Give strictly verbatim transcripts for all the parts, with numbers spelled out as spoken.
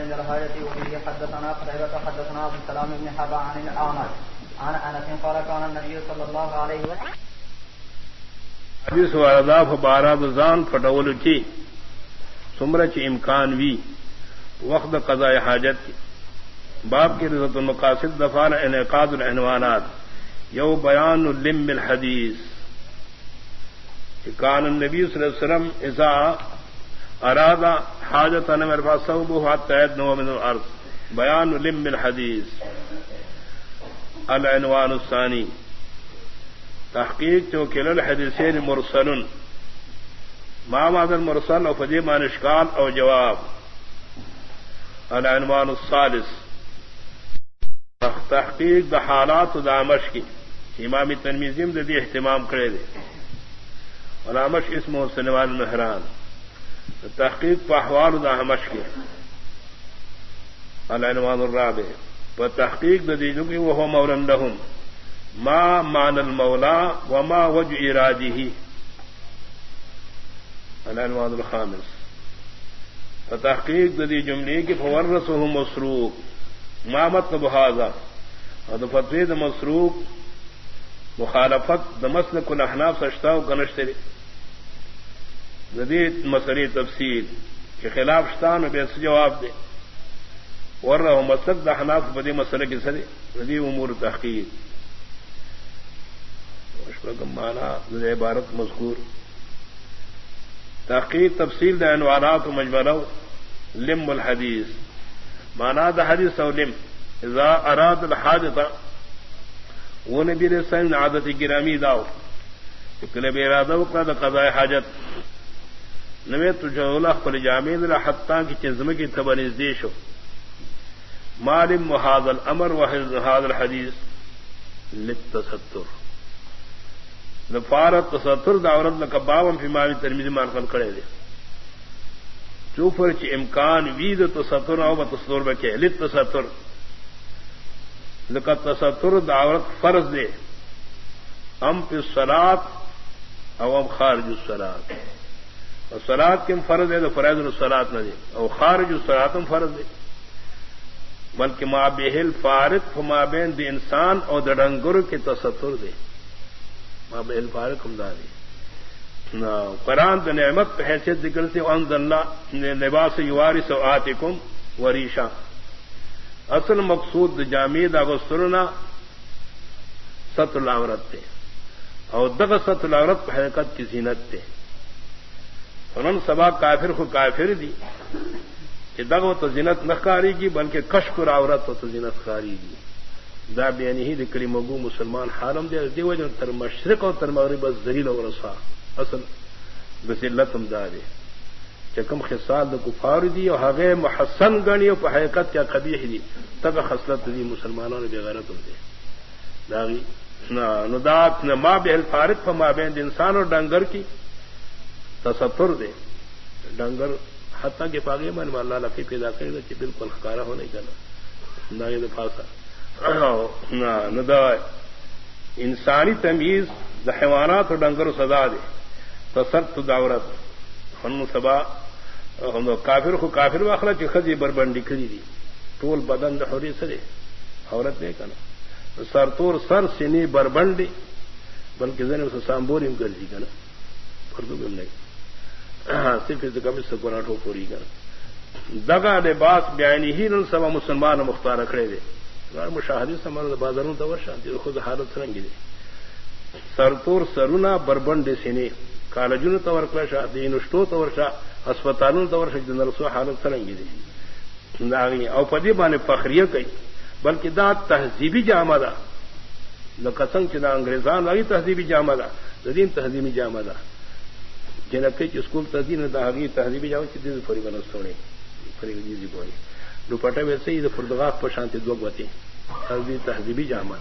عند الحاجة وفيه حدثنا قتيبة حدثنا أبو سلام بن حرب عن الأعمش عن أنس قال كان النبي صلى الله عليه وسلم حدیث وارداف بارہ دزان پھٹول کی سمرچ امکان وی وقت قضاء حاجت کی باب کی رضت المقاصد دفعہ انعقاد العنوانات یو بیان لم الحدیث کان النبی صلی اللہ علیہ وسلم اذا اراد حاجت ان مرفع ثوبه حتى يدنو من الارض بیان لم الحدیث العنوان الثانی تحقیق جو کل الحدیثین مرسل ما معنى المرسل او فدی معنی اشکال او جواب العنوان الثالث تحقیق دا حالات دا عمش کی امام ترمذی نے دی اہتمام کرے دے علامش اسم و سنوان مہران تحقیق پا احوال دا عمش کی العنوان الرابع پا تحقیق دا دیدو کی وہ مولا لهم ما معنى المولا وما وجه ارادہ العنوان الخامس فتحقیق دی جملے کی فورثه مسروق ما مطلب هذا اور فتوی د مسروق مخالفت د مسلک الاحناف سشتا و کنشتری جدید مسئلہ تفصیل کے خلاف شتان بے جواب دے ورہ مسلک د احناف بدی مسئلہ کی سری ردی امور تحقیق مانا عبارت مذکور تحقیق تفصیل دا عنوانات و مجملو لم الحدیث مانا دا حدیث و لم اذا اراد الحاجت وہ نبی علیہ السلام عادت گرامی داو کہ بے ارادہ کا دا قضاء حاجت نوے تجھولا خل جامین حتیٰ کی چزم کی تبریز دیشو مالم هذا الامر وهذا الحديث للتستر لفارت تستر دعورت لکباوم فی ماوی ترمیزی مانقل کرے دے چوفر چی امکان وید تستر او بتستر بکے للتستر لکت تستر دعورت فرض دے ام فی الصلاة او ام خارج الصلاة الصلاة کم فرض ہے تو فرائض الصلاة نہ دے او خارج الصلاة ہم فرض دے بلکہ ما بہل فارق فما بین دی انسان اور دڑنگر کے تستر دے ما بہل فارق ہم داری قرآن دا نعمت پہ حیثیت ذکر سے انزلنا لباس یواری سوآتکم وریشا اصل مقصود دا جامع دا غسرنا ستر العورت تے اور دغ ستر العورت پہ حقیقت کی زینت تے انہوں سبا کافر خو کافر دی کہ دغ تو زینت نخاری کی بلکہ کشف العورت تو زینت خاری دی دا بیانی ہی دکلی مگو مسلمان حالم دے دی وجہ تر مشرق اور تر مغرب ذلیل و رسوا اصل بذلت امداد چکم خصال دا کفار دی اور حقے محسن گنی اور حقیقت کیا قبیح دی تب خصلت دی مسلمانوں نے بغیرت دے داغی ندات ما بہل فارق فما بین انسان اور ڈنگر کی تستر دے ڈنگر حتیٰ کہ پاگے من اللہ لفی پیدا کرے گا کہ بالکل خکارا ہونے کا نا یہ دفاصا ندا انسانی تمیز دا حیوانات اور ڈنگر سزا دے تسرت دعورت ہن سبا کافر خو کافر واخلا چی خزی بربندی کری دی طول بدن دا حوری سرے عورت نہیں کنا سر طور سر سینی بربندی بلکہ زنی اسے سامبوری کر دی کنا پردو بیم نہیں صرف اس کمی سے گناٹو پوری کر دگا لباس بیانی ہی نل سبا مسلمان مختار رکھڑے دے مشاہدی سمر بازاروں تو ورشا دی خود حالت سرنگی دے سرطور سرونا بربند سینے کالجون تو ورکلشا دی نشتو تو ورشا اسپتالوں تو ورشا جن رسو حالت سرنگی دے داغی او پدی بانے فخریہ کئی بلکہ دا تہذیبی جامہ دا دا قسم چدا انگریزان والی تہذیبی جامہ دا دین تہذیبی جامہ دا جنکے چ اسکول تدین داغی تہذیبی جامہ چ دی فری بنس سونے فری دی بوئی دوپٹہ ویسے ہی پردگاہ پر شانتی دو باتیں تہذیبی تہذیبی جامہ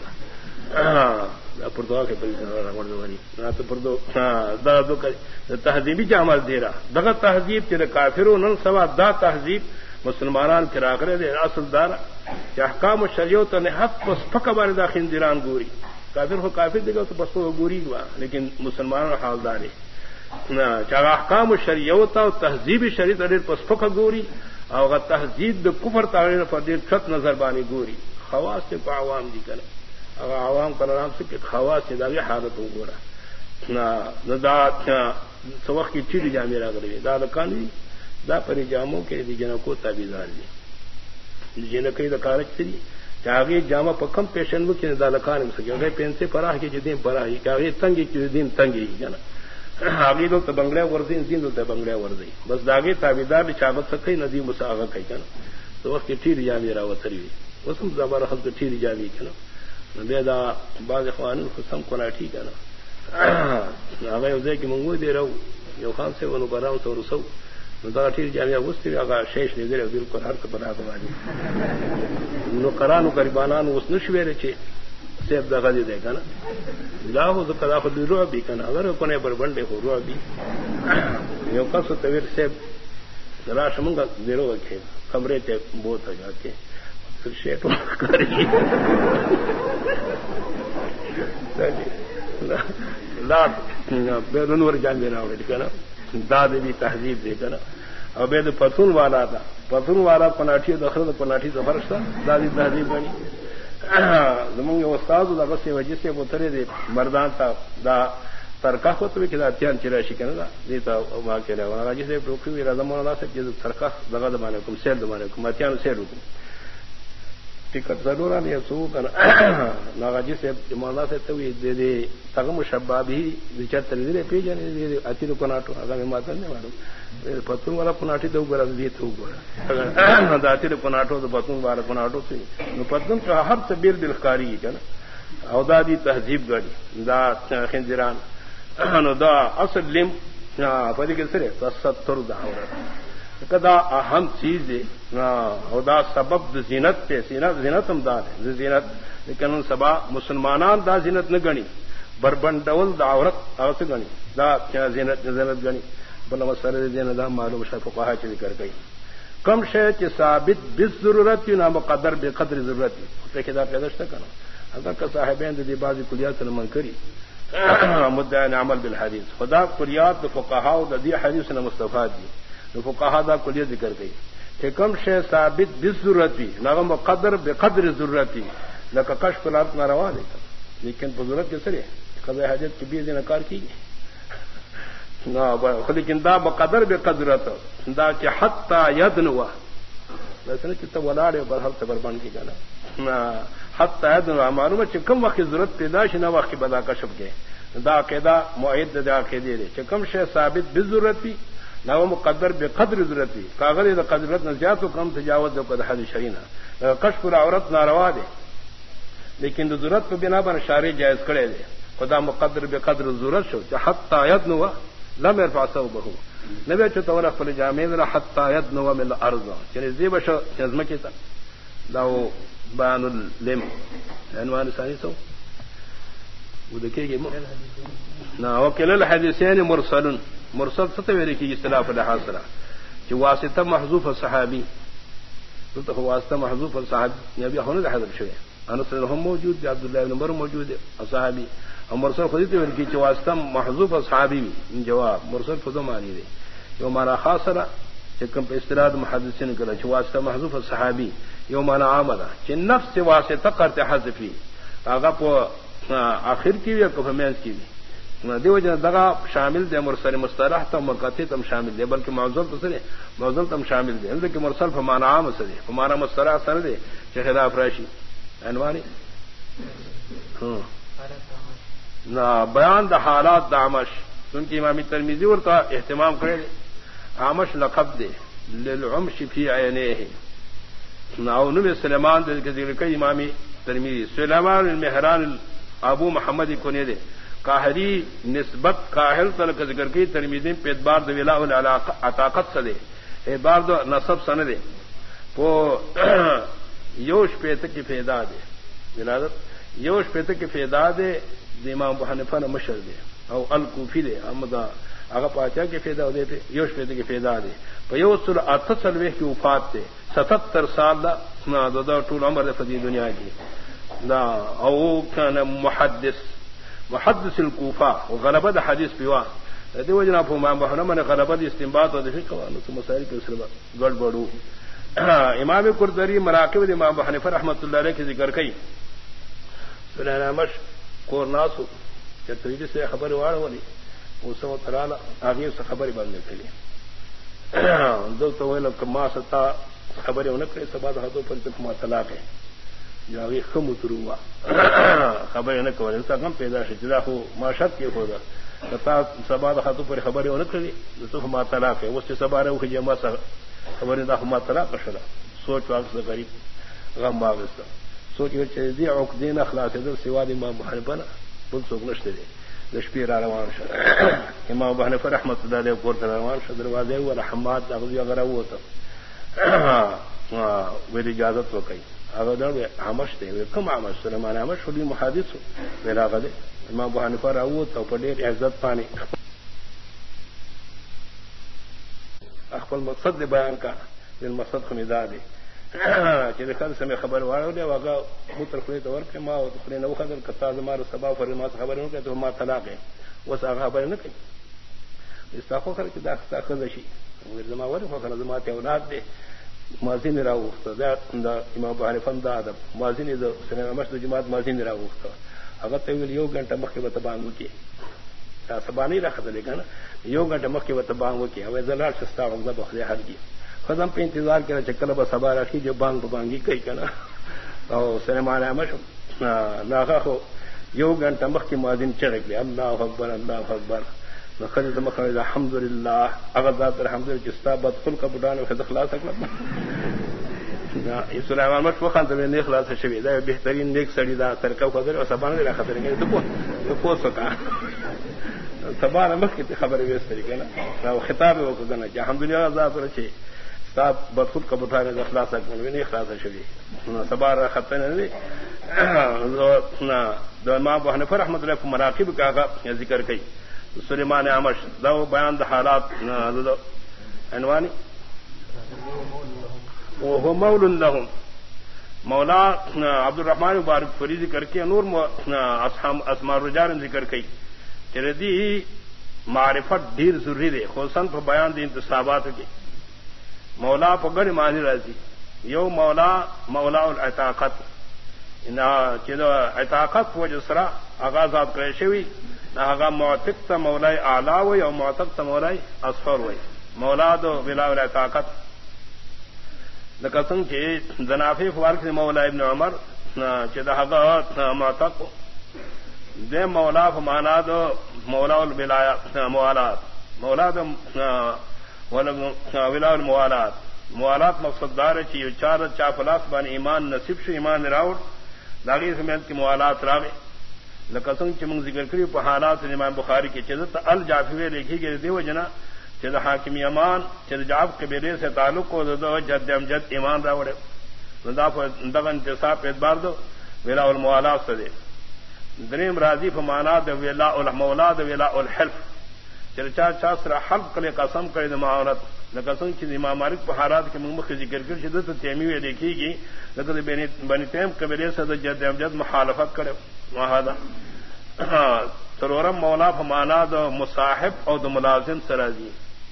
دا پردگاہ کے پریشان تو پردو دا دو تہذیبی جامہ دے رہا دغا تہذیب تیرے کافروں نن سوا دا تہذیب مسلمانان کے راکرے دے اصل دار کہ احکام شریعت نے حق پس پکا بار داخل دیران گوری کافر ہو کافر دے گا تو بس وہ گوری ہوا لیکن مسلمانوں حالدار چاہ احکام شریعت اور تہذیبی شریعت پس پکا گوری اور تہذیب کفر تعلیم فدیر چھت نظر بانی گوری خواص سے کو عوام دی کرے اگر عوام کا نام سے کہ خواص سے داغی حالت ہو گورا نہ سوق کی چیڑ جا میرا کرے داد کانی دا پری جاموں کے دی جن کو تابیدار دی جن کئی دکارت تھی چاہیے جامع پکم پیشن وہ کہ دالکان میں سکے پین سے پراہ کی جدیم پراہ چاہیے تنگی کی دین تنگی ہے نا آگے لوگ تو بنگلے ورزی دین ہوتا ہے بنگلے ورزی بس داغے تابیدار بھی چاغت سکے ندی مساغ کہی کہ نا تو وقت کی ٹھیری جا میرا وتری ہوئی وہ سم زبر حل تو ٹھیری جا بھی کہ نا بے دا باز خوان سم کو نہ ٹھیک ہے نا آگے اسے کہ منگو دے رہا ہوں یو خان سے وہ کرا ہوں تو رسو دا ٹھیک جامعہ اس سے آگا شیش لے دے بالکل ہر بنا دو نو کرا نو غریبانان اس نشویرے چے سیب دغه دې ده کنه دا هو ځکه دا خو د روح بي کنه اگر کو نه بر باندې هو روح بي یو کس ته ویر سیب درا شمنګ دیرو وکي کمرے ته بہت آ جاتے پھر شیٹ کری لا بیرون ور جان دینا وړي کنه دا دې تهذیب دې کنه او به د پتون والا دا پتون والا پناټي د خره د پناټي زبرشتا دا دې تهذیب بني زمونږ استاد دا بس وجه سے بوتره دي مردان تا دا ترکا خو ته کې دا اتیان چې راشي کنه دا دې تا ما کې راغلا چې دې ټوکې وی راځم نه سره چې ترکا دغه د باندې کوم سیر د باندې کوم اتیان سیر وکړو ټیکټ ضرور نه یسو کنه ناغاجي سے مولا سے ته وی دې دې تاګه مشبابي د چتر دې پیژنې دې اتیرو کناټو هغه ماته نه وایو پتون والا پناٹی دو گرا دی تو گرا داتی نے پناٹو تو پتون والا پناٹو سے نو پتون کا ہر تبیر دلکاری ہے نا او دا دی تہذیب گڑی دا خنجران نو دا اصل لم پدی کے سرے ستر دا عورت کدا اہم چیز ہے او دا سبب زینت تے زینت زینت ہم دا ہے زینت لیکن ان سبا مسلمانان دا زینت نہ گنی بربنڈول دا عورت عورت گنی دا زینت زینت گنی بلا مسئلہ دین دا معلوم شاہ فقہا چلی کر گئی کم شے چ ثابت بالضرورت نہ مقدر بقدر ضرورت پیدا پیدا شتا کنا اگر کا صاحبین دی بعض کلیات من کری مدعی عمل بالحدیث خدا کلیات فقہا و دی حدیث نہ مستفاد دی فقہا دا کلیت ذکر گئی کہ کم شے ثابت بالضرورت نہ مقدر بقدر ضرورت نہ کشف الارض نہ روا دے لیکن ضرورت کے سرے قضاء حاجت کی بھی انکار کی لیکن دا بقدر بے قدرت دا کہ حتی یدنوا ویسے نا کتنا ولاڑے پر ہر تبر بن کی گانا حتی یدنوا معلوم ہے کم وقت ضرورت پیدا شنا وقت بدا کشف گئے دا قیدا معید دا قیدے دے چکم شے ثابت بضرورت بھی نہ وہ مقدر بے قدر ضرورت بھی کاغذ دا قدرت نہ زیادہ کم تجاوز دو قد حد شرینا کشف عورت ناروا دے لیکن دا ضرورت پہ بنا بن شارع جائز کرے دے خدا مقدر بے قدر ضرورت شو حتی یدنوا لم يرفع ثوبه نبي تطور فل جامع حتى يدنو من الارض يعني زي بش جزمكيتا لو بان اللم عنوان ثاني سو ودكيجي نا وكل الحديثين مرسل مرسل ستوي کی اختلاف الحاصل کہ واسطہ محذوف الصحابي تو واسطہ محذوف الصحابي نبی ہن حضرت شوی انس هم موجود عبد الله بن عمر موجود صحابي مرسل خودی ورکی چې واسطه محذوف صحابي جواب مرسل فضو معنی دی یو معنا خاصه چې کوم په استراد محدثین کړه چې واسطه محذوف صحابي یو معنا عامه چې نفس واسطه قرته حذفي هغه په اخر کې یو په مېز کې دی دیو جن دغه شامل دی مرسل مصطلح ته مقاطع تم شامل دی بلکې موضوع ته سره موضوع تم شامل دی اندر کې مرسل په معنا عام سره په معنا مصطلح سره دی چې خلاف راشي عنواني ها نہ بیان دا حالات دا عمش کیونکہ امام ترمذی ورتا اہتمام کرے عمش لقب دے للعمش فی عینیہ نہ نبی سلیمان دے ذکر کئی امام ترمذی سلیمان المہران ابو محمد کونے دے قاہری نسبت قاہل تل کا ذکر کی ترمذی پہ اعتبار دے ولا العلاقہ عطاقت سے دے اعتبار دو نسب سند دے وہ یوش پہ تک کی فیدا دے ولادت یوش پہ تک کی فیدا دے امام ابو حنیفہ نے مشر دے او الکوفی دے احمد اگا پاچا کے فیدا دے پہ یوش پیتے کے فیدا دے پہ یو سر اتسلوے کی وفات دے ستتر سال دا نا دا طول عمر دے فدی دنیا کی دا او کان محدث محدث الکوفہ وغلبہ دا حدیث پیوا دے وجنا پھو امام ابو حنیفہ نے غلبہ دی استنباط اور فقہ و مسائل کے سلسلہ گڑبڑو امام قرطبی مراقب امام ابو حنیفہ رحمۃ اللہ علیہ کی ذکر کئی سنن مش کورناس چتویل سے خبر واڑ والی اس وقت ترانا آگے سے خبر بننے کے لیے دو تو وہ لوگ ما ستا خبر ہونے کے سباد ہاتھوں پر تک ما طلاق ہے جو ابھی خم اتروا خبر ہونے کے وجہ سے غم پیدا ہے جدا ہو ما شک کے ہوگا تا سباد ہاتھوں پر خبر ہونے کے لیے تو ما طلاق ہے اس سے سبارے وہ جمع سا خبر نہ ما طلاق شلا سوچ واقع سے غریب غم باغستا سوچ کہ دی عقدین اخلاص ہے سوا دی امام حنیفہ نا بول سو نشتے دے لشپی را روان شد امام ابو حنیفہ رحمۃ اللہ علیہ پورت روان شد دروازے و رحمات اغذی اگر وہ تو وہ اجازت وہ کئی اگر دل ہمش دے وہ کم ہمش سلمان ہمش خود محادث ہو میرا غدے امام ابو حنیفہ راو تو پڑے عزت پانی اخبل مقصد بیان کا دل مقصد خمیدہ دے کہ خل سے میں خبر واڑو دے واگا متر خلی تو ور کے ما خلی نو خدر کتا زمار سبا فرما خبر نو کہ تو ما طلاق ہے وہ سا خبر نہ کہ استاخو کر کہ دا تاخذ شي وہ زما ور خو کر زما تے اولاد دے مازین راو تو دا امام ابو حنیفہ دا ادب مازین دے سنه مسجد جماعت مازین راو تو اگر تے یو گھنٹہ مخ کے بتبانگو کی تا سبانی رکھ دے گا نا یو گھنٹہ مخ کے بتبانگو کی او زلال شستا وغدا بخلے حل کی خدم پہ انتظار کرنا چکل بس سبا رکھی جو بانگ بانگی کئی کنا او سلمان احمد ناغا ہو یو گھنٹہ مخ کی مازین چڑک لے اللہ اکبر اللہ اکبر خرید مخرج الحمدللہ اغذات الحمدللہ جستا بدخل کا بڑھانے میں خد اخلاص اکلا یہ سلیمان مش وخان تو نے اخلاص شوی دا بہترین نیک سڑی دا ترکا خضر اور سبان نے خطر گئے تو کو کو سکا سبان مخ کی خبر ویس طریقے نا خطاب وہ کو نا الحمدللہ ذات رچے صاحب بدخود کا بٹھانے اخلاص نہیں اخلاص شوی سبار خطن نے امام ابو حنیفہ رحمۃ اللہ مراقب کا ذکر کئی سلیمان اعمش دو بیان د حالات عنوانی وہ مول لهم مولا عبد الرحمن مبارک فری ذکر کے نور اسماء الرجال ذکر کئی چردی معرفت ڈھیر ضروری دے خصوصاً پر بیان دی انتصابات کی مولا پگڑ مانی راضی یو مولا مولا العتاقت اعتاقت وہ جسرا آغازات کریشوی نہ معتق تا مولا اعلی ہوئی اور معتق تا مولا اصفر ہوئی مولا دو بلا العتاقت لقسم کے زنافی فوارک سے مولا ابن عمر چدہ معتق دے مولا فمانا دو مولا الولایات موالات مولا دو ولا الموالات موالات مقصد دار چی چار چا پلاس بان ایمان نصیب شو ایمان راوڑ داغی سمیت کی موالات راوے لقسم چی منگ ذکر کری پا حالات امام بخاری کی چیزت الجعفوے لکھی گئی دیو جنا چیز حاکمی امان چیز جعف قبیلے سے تعلق کو دو جد امجد ایمان راوڑے دغا انتصاب اعتبار دو ولا الموالات سے دے دریم راضی فمانا دو ولا المولا دو ولا الحلف چرچا چاسرا حلف کلے قسم کرے د معاونت لقسم کی امام مالک پہارات کے مخ ذکر کر شدت تیمی دیکھی گی لقد بنی تیم قبیلے سے جد امجد مخالفت کرے وہذا سرورم مولا فمانا دو مصاحب او دو ملازم سرازی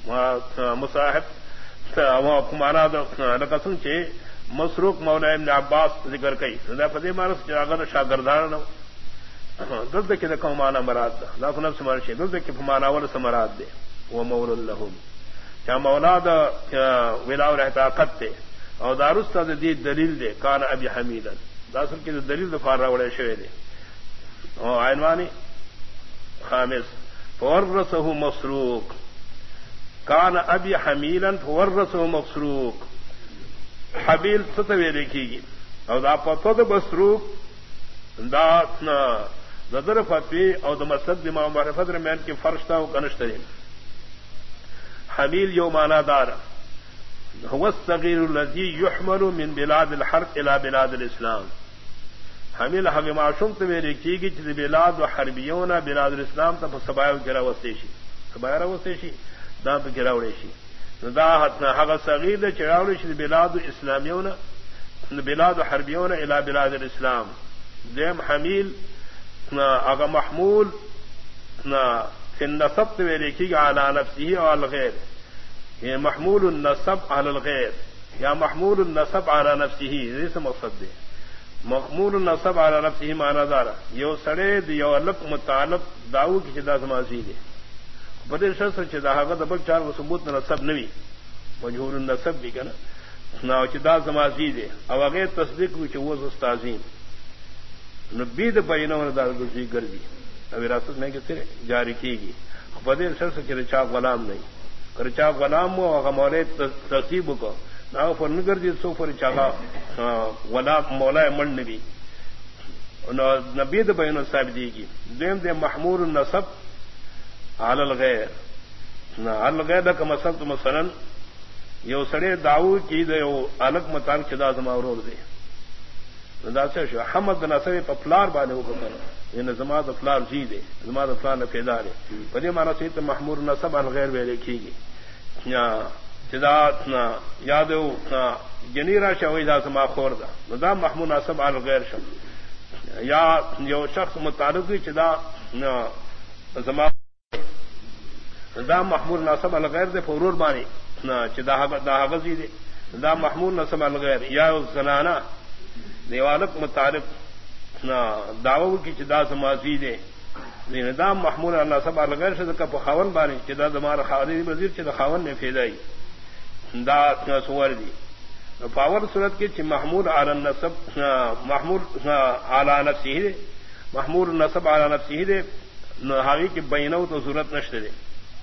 مصاحب فمانا دو لقسم چے مسروق مولا ابن عباس ذکر کئی دا فدی مارس چاگر شاگردان نو دل کے دکھا مانا مراد دا نفس سے مرشی دل کے فمانا ول سے مراد دے وہ مول لهم کیا مولا دا ولا العتاقت دے او دارستا دی دلیل دے کان ابی حمیدا دا اصل کی دلیل فار راوڑے شوی دے او عنوانی خامس فورثه مسروق کان ابی حمیلا فورثه مسروق حبیل ستوی لکھی گی او دا پتو دا مسروق دا نظر فتوی او د مسد امام معرفت درمیان کی فرشتہ و کنشترین حمیل یو مانا دار هو الصغیر الذي يحمل من بلاد الحرب الى بلاد الاسلام حمیل حق معشوم تو میرے کی گی چیز بلاد و حربیون بلاد الاسلام تب سبایو گرا وستیشی سبایو وستیشی دا تو گرا وڑیشی دا حق صغیر چراوڑیشی بلاد اسلامیون بلاد و حربیون الى بلاد الاسلام دیم حمیل اگر محمول فی النصب تو لکھی گا علی نفسی اور الغیر یہ محمول النصب علی الغیر یا محمول النسب علی نفسه یہ سے مقصد دے محمول النسب علی نفسه معنی دارا یو سڑے دیو الک متعلق داو کی چدا سماسی دے بدل شخص چدا ہا دبل چار و ثبوت نسب نوی مجهول النسب بھی کنا نا چدا سماسی دے او اگے تصدیق وچ وہ استاذین نبی د بینوں دار گزی گردی اب وراثت میں کتے جاری کی گی بدل شخص چ چا غلام نہیں کر چا غلام و غمورے تصیب کو نا پر نگر دی سو پر چاغا ولا مولا من نبی نبی د بینوں صاحب دی گی دیم دے محمول النسب علی الغیر نہ الغیر کا مثلا مثلا یو سڑے داو کی دے یو الگ متان چدا زما اور دے دا سے شو حمد نصر په فلار باندې وکړه ان زما د فلار جی دے زما د فلار نه پیدا لري په دې معنی چې محمول نسب الغیر ویل کیږي یا چدا یادو جنیرا شوی دا زما خور دا دا محمول نسب الغیر شو یا یو شخص متعلق چدا زما دا محمول نسب الغیر دے فورور بانی چدا دا غزی دے دا محمول نسب الغیر یا زنانا دیوالک متعلق داو کی چدا سماسی دے دا محمول نسب الغیر سے کا خاون بانی چدا دمار خالد وزیر چدا خاون نے فیدائی دا سوار دی پاور صورت کے چ محمول علی النسب محمول علی نفسه دے محمول نسب علی نفسه دے نہاوی کی بینو تو صورت نشتے دے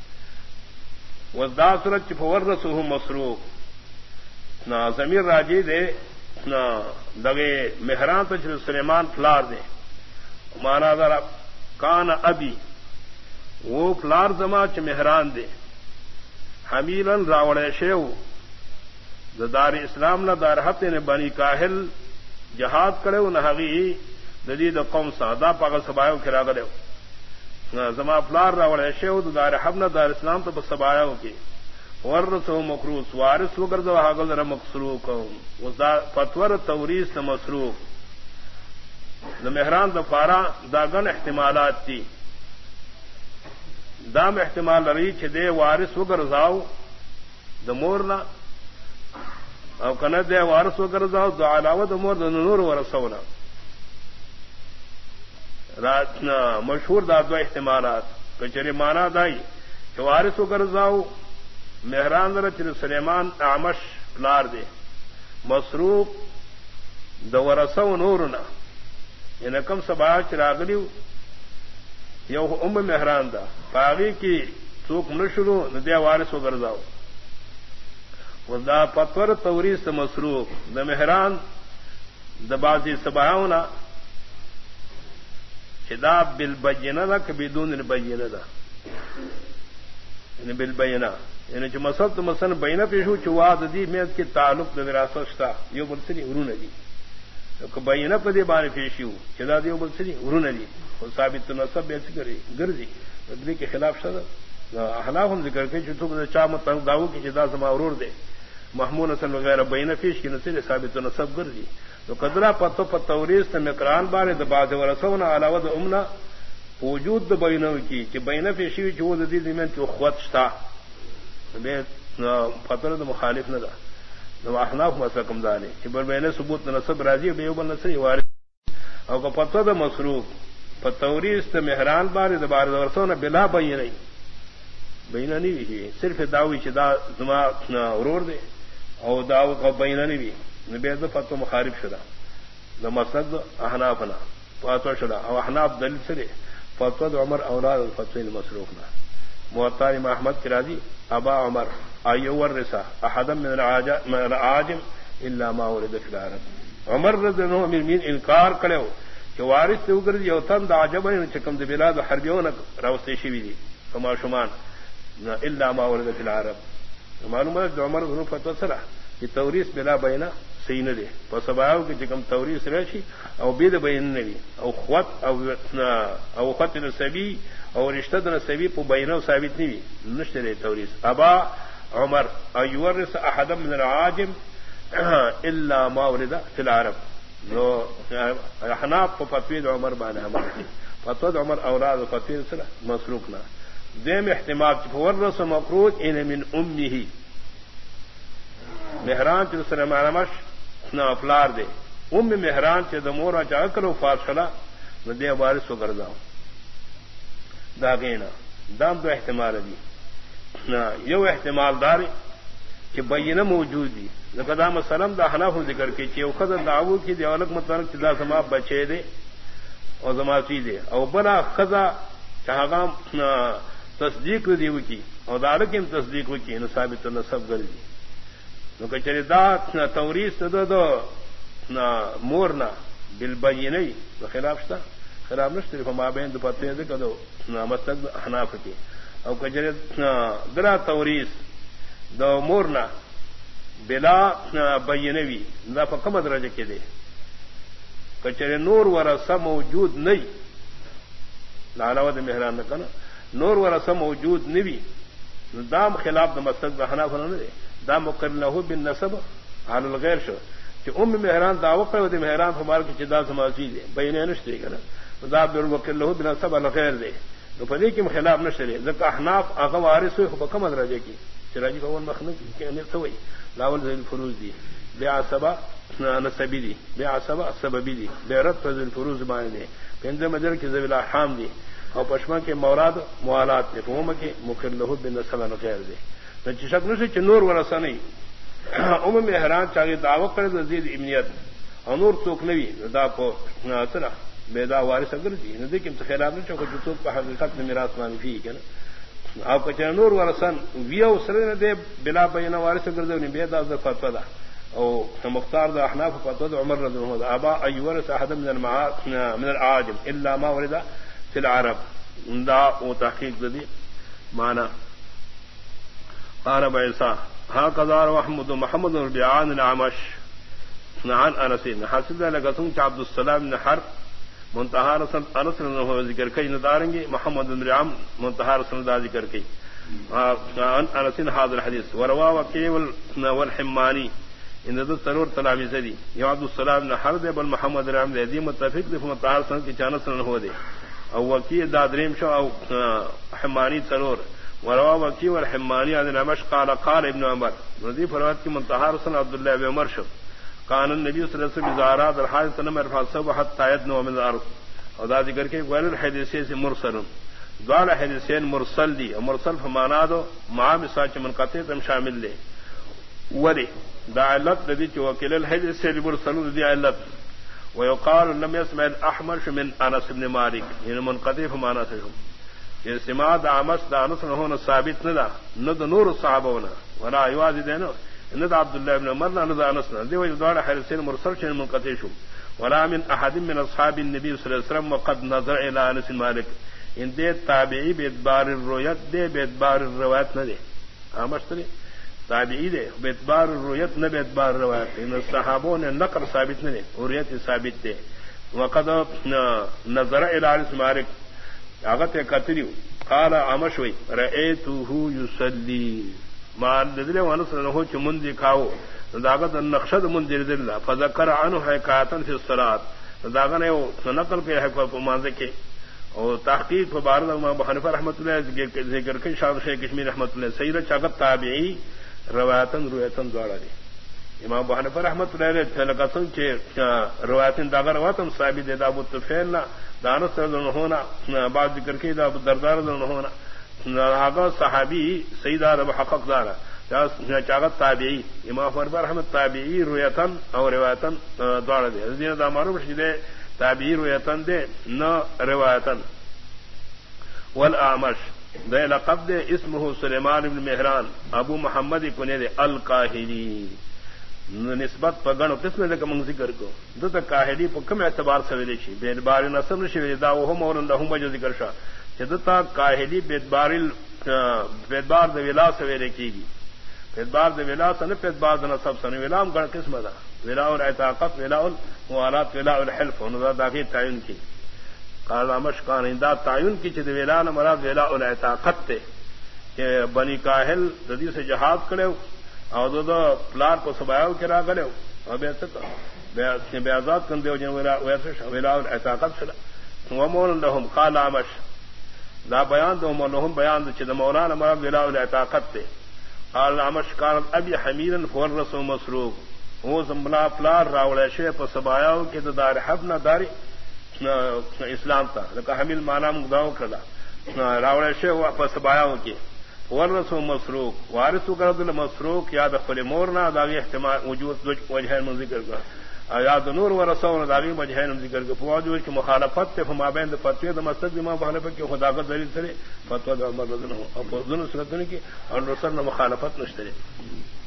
وزدا صورت چ فورثه مسروق نا ضمیر راجی دے نا دغے مہران تو سلیمان فلار دے مانا ذرا کان ابی وہ فلار زما چ مہران دے حمیلن راوڑے شیو دار اسلام نہ دار حت نے بنی کاہل جہاد کرے نہ حقی جدید قوم سادا پاگل سبایو کھرا گلے زما فلار راوڑے شیو دار حب نہ دار اسلام تو سبایو کی ورثو مکروس وارث وگر دو حاگل در مکسروق وزدا فتور توریث مسروق دا مہران دا فارا داگن احتمالات تھی دام احتمال لری چھ دے وارث وگر زاو دا مورنا او کنا دے وارث وگر زاو دا علاوہ دا مور دا نور ورثونا راتنا مشہور دا دو احتمالات کچری مانا دائی کہ وارث وگر زاو مہران در سلیمان اعمش لار دے مسروق دورسو نورنا یعنی کم سبا چراغلیو یو ام مہران دا پاگی کی چوک نشرو ندے وارث و گرزاو ودا پتور توریث مسروق دا مہران دا بازی سباونا چدا بالبینہ دا کبیدون البینہ دا یعنی بالبینہ یعنی جو مسل تو مسل بینہ پیشو چواد دی میت کے تعلق د وراثت شتا یو بلسنی ورون دی کہ بینہ پدی بان پیشو چدا دیو بلسنی ورون دی او ثابت نسب بیت کرے گرزی بدلی کے خلاف شدا احناف ہم ذکر کہ تو چا مت داو کی چدا سما ورور دے محمود حسن وغیرہ بینہ پیش کی نسل ثابت نسب گرزی تو قدرہ پتو پتوریث تے مقران بارے د بعد ورثونا علاوہ د امنا وجود د بینہ کی کہ بینہ پیشی جو دی میں کی اخوت شتا بے فتر مخالف نہ دا احناف مسلکم دانے کہ بر بین ثبوت نسب راضی بے بن نسری وارث او کو پتہ د مصروف فتوریث تے مہران بار د بار ورثونا بلا بین نہیں بین نہیں وی صرف داوی چدا زما اورور دے او داو کو بین نہیں وی نبی د فتو مخالف شدا د مسد احنافنا فتو شدا او احناف دلیل سره فتو د عمر اولاد الفتو المسروقنا موطا امام احمد کی راضی ابا عمر ایور رسا احد من العاجم الا ما ولد في العرب عمر رضی اللہ عنہ من انکار کړو چې وارث ته وګرځي او تم د عجب نه چې کوم د بلاد حربیون راوستي شي وي کما شومان الا ما ولد في العرب معلومه د عمر بن فتو سره چې توریث بلا بینه سینه دي په سباو کې چې کوم توریث راشي او بيد بین نه وي او خوت او او خوت نسبی او رشتہ د نسبی په بینه ثابت نه وي نشته لري توریث ابا عمر ايورث احد من العاجم الا ما ولد في العرب نو احناف په فتوی د عمر باندې هم فتوی د عمر اولاد فتوی سره مسروقنا دیم احتمال چې ورث مقروض ان من امه مہران چسر مانمش نہ افلار دے ام مہران چ دمورا چا کرو فاصلہ نہ دے وارث و گرداؤ داغینا دام دو احتمال دی نہ یو احتمال دار کہ بینہ موجود دی لقدام سلام دا حناف ذکر کی کہ وقت دعوو کی دیولک متعلق چدا سما بچے دے اور زماسی دے او بنا خزا چاہاں تصدیق دیو کی اور دارکم تصدیق کی نہ ثابت نسب گل دی نو کچری دا توریث دو دو نہ مورنا بالبینی خلاف شتا خلاف نشتے فما بین دو پتے دے کدو نہ مستق حناف کی او کچری درا توریث دو مورنا بلا بینوی نہ فکم درجہ کے دے کچرے نور ورثہ موجود نہیں لالاوت مہران نہ کنا نور ورثہ موجود نہیں دام خلاف دا مستق حناف نہ دے دا مقرن له بالنسب على الغیر شو کہ ام مہران دا وقت ودی مہران ہمار کی چدا سماسی دے بینے نشتے کنا دا بر مقرن له بالنسب على الغیر دے تو پدی کی خلاف نشتے ذکا احناف اغه وارث ہو بکم درجہ کی چراجی کو مخنق کہ امیر تو لاول ذل فروز دی بیا سبا نسبی دی بیا سبا سببی دی بیا رد ذل فروز باندې دی پنځه مدر کی ذل احام دی او پشما کے موراد موالات دے فهم کے مقرن له بالنسب على الغیر دے تو چشک نہ کہ نور ورثہ نہیں ام مہران چاہے دعوی کرے زید امنیت اور نور توک نوی دا کو اثر بیدا وارث اگر دی نہ کہ خلاف نہیں چوک جو توک په حقیقت میں میراث مانی فی کہ آپ کا نور ورثن ویو سر دے بلا بین وارث اگر دی بیدا ذ فتوا دا او مختار دا احناف فتوا عمر رضی اللہ عنہ ابا ایورث احد من المعاد من العاجم الا ما ورد في العرب دا او تحقیق دی معنی قال بعيسى هكذا محمد محمد بن ربيعان العمش عن انس حسب لقسم عبد السلام بن حرب منتهى رسل انس نے ذکر کئی ندارنگے محمد بن ربيعان منتهى رسل دا ذکر کئی عن انس هذا الحديث وروا وكيع والحماني ان ذو تنور تلاميذ دي يا عبد السلام بن حرب بن محمد بن ربيعان دي متفق دي منتهى رسل کی چانس نہ ہو دے او وكيع دادریم شو او حماني تنور وروا وكيع والحماني عن الأعمش قال قال ابن عمر رضي فرات کی منتهى رسول عبد الله بن عمر شو كان النبي صلى الله عليه وسلم زارات الحادث لم يرفع صوبه حتى يدنو من الارض اور دا ذکر کے غیر الحدیث سے مرسل قال حدیثین مرسل دی مرسل فمانا دو مع مساج منقطع تم شامل لے ودی دا علت دی کہ وکیل الحدیث سے مرسل دی علت ويقال لم يسمع الاحمر من انس بن مالك ان منقطع فمانا سے یہ سماع دا امس دا انس نہ ہونا ثابت نہ دا نہ نور صحابہ ہونا ولا یواز دینا نہ عبد الله بن عمر نہ انس نہ دی وجہ حدیثین مرسل سے منقطع شو ولا من احد من اصحاب النبي صلى الله عليه وسلم وقد نظر الى انس مالك ان دے تابعی باعتبار الرؤیت دے باعتبار الروایت نہ دے امشتری تابعی دے باعتبار الرؤیت نہ باعتبار الروایت ان صحابوں نے نقل ثابت نہ دے رؤیت ثابت دے وقد نظر الى انس مالك اگتے کتریو قال امشوی رأیتہ یصلی ما دل انس نہ چ من دکھاؤ داغت نقشد منذر دل فذكر عنه حکایتا فی الصلاۃ داغ نے نقل کے ہے کو مانزے کے اور تحقیق و بارد امام حنیفہ رحمۃ اللہ ذکر کے شاہ شیخ کشمیر رحمۃ اللہ سید چاغت تابعی روایتن روایتن دوڑا دی امام حنیفہ رحمۃ اللہ نے تلقسم کے روایتن داغ رواتم ثابت ہے ابو طفیل نہ دانس نہ ہونا بعد ذکر کے ابو دردار نہ ہونا نہ صحابی سیدہ ابو حقق دارا چاغت تابعی امام فربر رحمت تابعی رویتن اور روایتن دوڑ دے دین دا معروف شدے تابعی رویتن دے نہ روایتن والاعمش دے لقب دے اسمه سلیمان بن مہران ابو محمد کنے دے القاہلی نسبت پگن قسم نے کہ من ذکر کو دت قاہلی پر کم اعتبار سے ویلے چھ بے اعتبار نسب نشی دا وہ مولن لهم وجہ ذکر شا چدتا قاہلی بے اعتبار بے اعتبار دے ولا سے ویلے کیگی اعتبار دے ولا سن پہ اعتبار دے نسب سن ولام گن قسم دا ولا العتاقت ولا الموالات ولا الحلف انذا داخل تعین کی قال امش کان اندا تعین کی چ ولا مراد ولا العتاقت تے کہ بنی کاہل ردی سے جہاد کرے اور دو دو پلار کو سبایو کرا گلے اور بے تک بے بے آزاد کن دیو جن ولا ولا العتاقت فلا ومول لهم قال امش دا بیان دو لهم بیان چ مولانا مراد ولا العتاقت تے قال امش كانت ابي حميرا فورس مسروق وہ زملا پلار راوڑے شے پر سبایاو کے دار حبنا داری اسلام تھا لکہ حمیل مانا مگداؤ کھڑا راوڑے شے وہ پر سبایاو کے ورث مسروق وارث کرد المسروق یا دخل مورنا داغی احتمال وجود وجہ من ذکر کا یا نور ورثون داغی وجہ من ذکر کا فوجو کہ مخالفت تے ما بین فتوی د مستق ما مخالفت کہ خدا کا دلیل سے فتوی د مدد نہ ہو اور ذن سنت کی اور رسول مخالفت نشترے